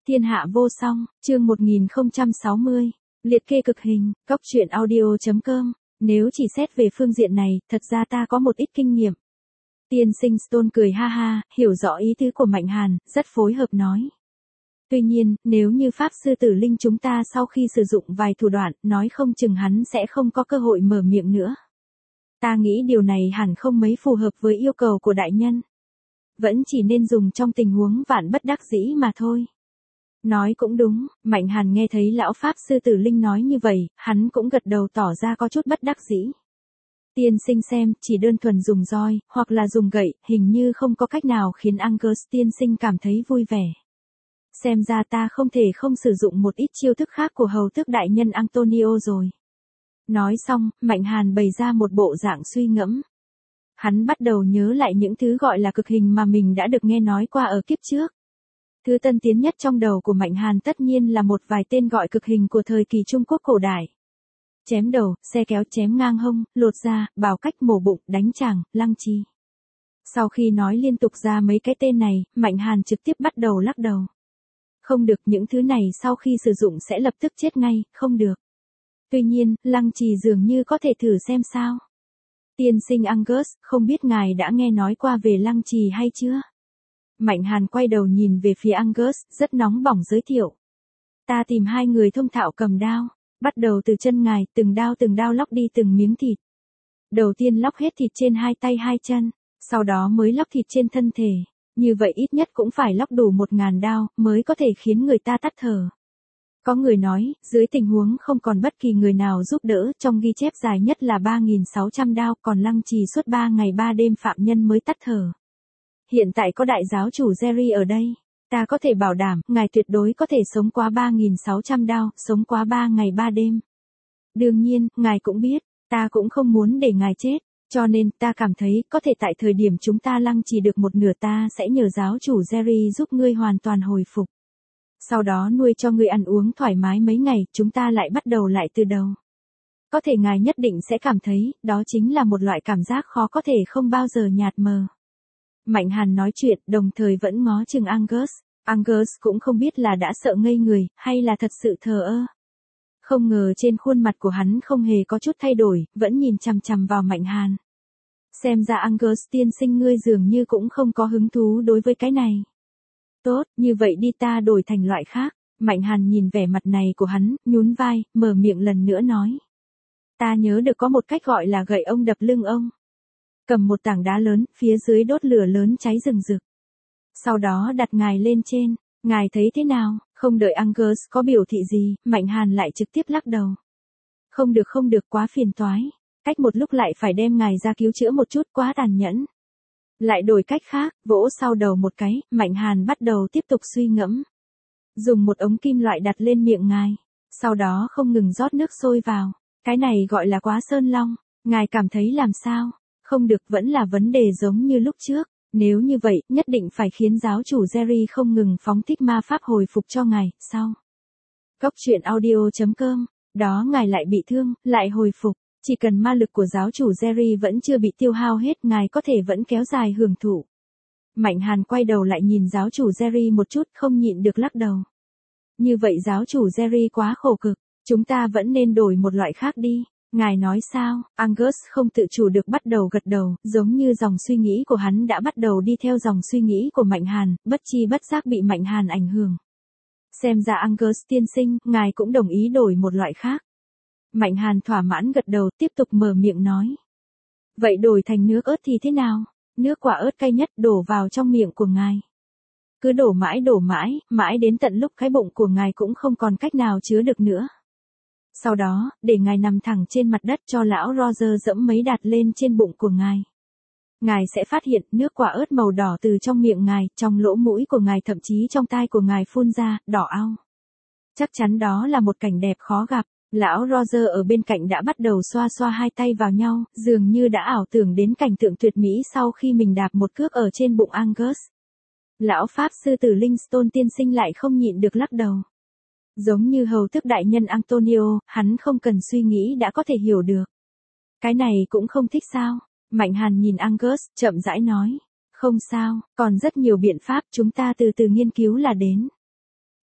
Thiên hạ vô song, chương 1060, liệt kê cực hình, Cóc truyện audio.com. Nếu chỉ xét về phương diện này, thật ra ta có một ít kinh nghiệm. Tiên sinh Stone cười ha ha, hiểu rõ ý tứ của Mạnh Hàn, rất phối hợp nói. Tuy nhiên, nếu như Pháp Sư Tử Linh chúng ta sau khi sử dụng vài thủ đoạn, nói không chừng hắn sẽ không có cơ hội mở miệng nữa. Ta nghĩ điều này hẳn không mấy phù hợp với yêu cầu của đại nhân. Vẫn chỉ nên dùng trong tình huống vạn bất đắc dĩ mà thôi. Nói cũng đúng, Mạnh Hàn nghe thấy lão Pháp Sư Tử Linh nói như vậy, hắn cũng gật đầu tỏ ra có chút bất đắc dĩ. Tiên sinh xem, chỉ đơn thuần dùng roi, hoặc là dùng gậy, hình như không có cách nào khiến Angus tiên sinh cảm thấy vui vẻ. Xem ra ta không thể không sử dụng một ít chiêu thức khác của hầu tước đại nhân Antonio rồi. Nói xong, Mạnh Hàn bày ra một bộ dạng suy ngẫm. Hắn bắt đầu nhớ lại những thứ gọi là cực hình mà mình đã được nghe nói qua ở kiếp trước. Thứ tân tiến nhất trong đầu của Mạnh Hàn tất nhiên là một vài tên gọi cực hình của thời kỳ Trung Quốc cổ đại. Chém đầu, xe kéo, chém ngang hông, lột da, bảo cách mổ bụng, đánh chàng, lăng trì. Sau khi nói liên tục ra mấy cái tên này, Mạnh Hàn trực tiếp bắt đầu lắc đầu. Không được, những thứ này sau khi sử dụng sẽ lập tức chết ngay, không được. Tuy nhiên, lăng trì dường như có thể thử xem sao. Tiên sinh Angus, không biết ngài đã nghe nói qua về lăng trì hay chưa? Mạnh Hàn quay đầu nhìn về phía Angus, rất nóng bỏng giới thiệu. Ta tìm hai người thông thạo cầm đao, bắt đầu từ chân ngài, từng đao lóc đi từng miếng thịt. Đầu tiên lóc hết thịt trên hai tay hai chân, sau đó mới lóc thịt trên thân thể. Như vậy ít nhất cũng phải lóc đủ 1000 đao, mới có thể khiến người ta tắt thở. Có người nói, dưới tình huống không còn bất kỳ người nào giúp đỡ, trong ghi chép dài nhất là 3600 đao, còn lăng trì suốt 3 ngày 3 đêm phạm nhân mới tắt thở. Hiện tại có đại giáo chủ Jerry ở đây, ta có thể bảo đảm, ngài tuyệt đối có thể sống qua 3600 đao, sống qua 3 ngày 3 đêm. Đương nhiên, ngài cũng biết, ta cũng không muốn để ngài chết, cho nên ta cảm thấy có thể tại thời điểm chúng ta lăng trì được một nửa ta sẽ nhờ giáo chủ Jerry giúp ngươi hoàn toàn hồi phục. Sau đó nuôi cho ngươi ăn uống thoải mái mấy ngày, chúng ta lại bắt đầu lại từ đầu. Có thể ngài nhất định sẽ cảm thấy, đó chính là một loại cảm giác khó có thể không bao giờ nhạt mờ. Mạnh Hàn nói chuyện, đồng thời vẫn ngó chừng Angus. Angus cũng không biết là đã sợ ngây người, hay là thật sự thờ ơ. Không ngờ trên khuôn mặt của hắn không hề có chút thay đổi, vẫn nhìn chằm chằm vào Mạnh Hàn. Xem ra Angus tiên sinh ngươi dường như cũng không có hứng thú đối với cái này. Tốt, như vậy đi ta đổi thành loại khác. Mạnh Hàn nhìn vẻ mặt này của hắn, nhún vai, mở miệng lần nữa nói. Ta nhớ được có một cách gọi là gậy ông đập lưng ông. Cầm một tảng đá lớn, phía dưới đốt lửa lớn cháy rừng rực. Sau đó đặt ngài lên trên, ngài thấy thế nào? Không đợi Angus có biểu thị gì, Mạnh Hàn lại trực tiếp lắc đầu. Không được quá phiền toái. Cách một lúc lại phải đem ngài ra cứu chữa một chút, quá tàn nhẫn. Lại đổi cách khác, vỗ sau đầu một cái, Mạnh Hàn bắt đầu tiếp tục suy ngẫm. Dùng một ống kim loại đặt lên miệng ngài, sau đó không ngừng rót nước sôi vào. Cái này gọi là quá sơn long, ngài cảm thấy làm sao? Không được, vẫn là vấn đề giống như lúc trước. Nếu như vậy, nhất định phải khiến giáo chủ Jerry không ngừng phóng thích ma pháp hồi phục cho ngài, sau. Cóc truyện audio.com, đó ngài lại bị thương, lại hồi phục. Chỉ cần ma lực của giáo chủ Jerry vẫn chưa bị tiêu hao hết, ngài có thể vẫn kéo dài hưởng thụ. Mạnh Hàn quay đầu lại nhìn giáo chủ Jerry một chút, không nhịn được lắc đầu. Như vậy giáo chủ Jerry quá khổ cực, chúng ta vẫn nên đổi một loại khác đi. Ngài nói sao? Angus không tự chủ được bắt đầu gật đầu, giống như dòng suy nghĩ của hắn đã bắt đầu đi theo dòng suy nghĩ của Mạnh Hàn, bất chi bất giác bị Mạnh Hàn ảnh hưởng. Xem ra Angus tiên sinh, ngài cũng đồng ý đổi một loại khác. Mạnh Hàn thỏa mãn gật đầu, tiếp tục mở miệng nói. Vậy đổi thành nước ớt thì thế nào? Nước quả ớt cay nhất đổ vào trong miệng của ngài. Cứ đổ mãi, mãi đến tận lúc cái bụng của ngài cũng không còn cách nào chứa được nữa. Sau đó, để ngài nằm thẳng trên mặt đất cho lão Roger dẫm mấy đạt lên trên bụng của ngài. Ngài sẽ phát hiện nước quả ớt màu đỏ từ trong miệng ngài, trong lỗ mũi của ngài, thậm chí trong tai của ngài phun ra, đỏ au. Chắc chắn đó là một cảnh đẹp khó gặp. Lão Roger ở bên cạnh đã bắt đầu xoa xoa hai tay vào nhau, dường như đã ảo tưởng đến cảnh tượng tuyệt mỹ sau khi mình đạp một cước ở trên bụng Angus. Lão Pháp Sư Tử Linh Stone tiên sinh lại không nhịn được lắc đầu. Giống như hầu tước đại nhân Antonio, hắn không cần suy nghĩ đã có thể hiểu được. Cái này cũng không thích sao? Mạnh Hàn nhìn Angus, chậm rãi nói. Không sao, còn rất nhiều biện pháp, chúng ta từ từ nghiên cứu là đến.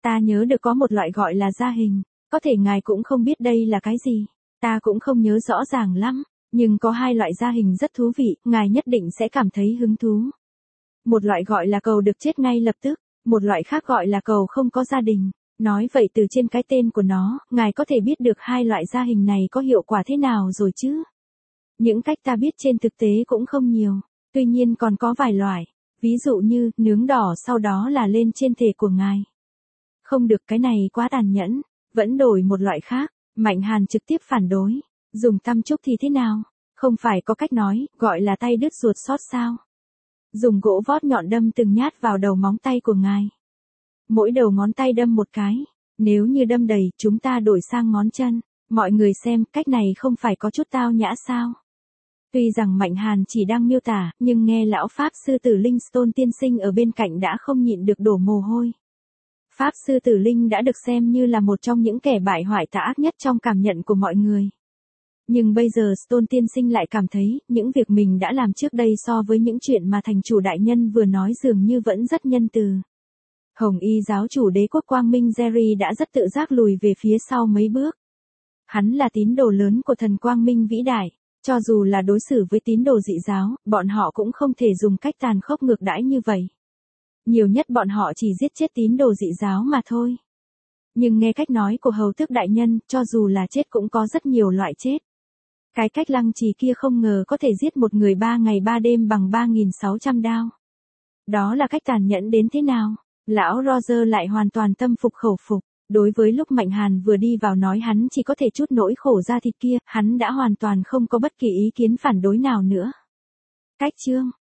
Ta nhớ được có một loại gọi là gia hình, có thể ngài cũng không biết đây là cái gì. Ta cũng không nhớ rõ ràng lắm, nhưng có hai loại gia hình rất thú vị, ngài nhất định sẽ cảm thấy hứng thú. Một loại gọi là cầu được chết ngay lập tức, một loại khác gọi là cầu không có gia đình. Nói vậy từ trên cái tên của nó, ngài có thể biết được hai loại gia hình này có hiệu quả thế nào rồi chứ. Những cách ta biết trên thực tế cũng không nhiều, tuy nhiên còn có vài loại, ví dụ như nướng đỏ sau đó là lên trên thể của ngài. Không được, cái này quá tàn nhẫn, vẫn đổi một loại khác. Mạnh Hàn trực tiếp phản đối, dùng tăm trúc thì thế nào, không phải có cách nói, gọi là tay đứt ruột sót sao. Dùng gỗ vót nhọn đâm từng nhát vào đầu móng tay của ngài. Mỗi đầu ngón tay đâm một cái, nếu như đâm đầy, chúng ta đổi sang ngón chân. Mọi người xem, cách này không phải có chút tao nhã sao. Tuy rằng Mạnh Hàn chỉ đang miêu tả, nhưng nghe lão Pháp Sư Tử Linh Stone tiên sinh ở bên cạnh đã không nhịn được đổ mồ hôi. Pháp Sư Tử Linh đã được xem như là một trong những kẻ bại hoại tà ác nhất trong cảm nhận của mọi người. Nhưng bây giờ Stone tiên sinh lại cảm thấy, những việc mình đã làm trước đây so với những chuyện mà thành chủ đại nhân vừa nói dường như vẫn rất nhân từ. Hồng Y giáo chủ đế quốc Quang Minh Jerry đã rất tự giác lùi về phía sau mấy bước. Hắn là tín đồ lớn của thần Quang Minh vĩ đại, cho dù là đối xử với tín đồ dị giáo, bọn họ cũng không thể dùng cách tàn khốc ngược đãi như vậy. Nhiều nhất bọn họ chỉ giết chết tín đồ dị giáo mà thôi. Nhưng nghe cách nói của hầu tước đại nhân, cho dù là chết cũng có rất nhiều loại chết. Cái cách lăng trì kia không ngờ có thể giết một người 3 ngày 3 đêm bằng 3.600 đao. Đó là cách tàn nhẫn đến thế nào? Lão Roger lại hoàn toàn tâm phục khẩu phục. Đối với lúc Mạnh Hàn vừa đi vào nói hắn chỉ có thể chút nỗi khổ ra thịt kia, hắn đã hoàn toàn không có bất kỳ ý kiến phản đối nào nữa. Cách chương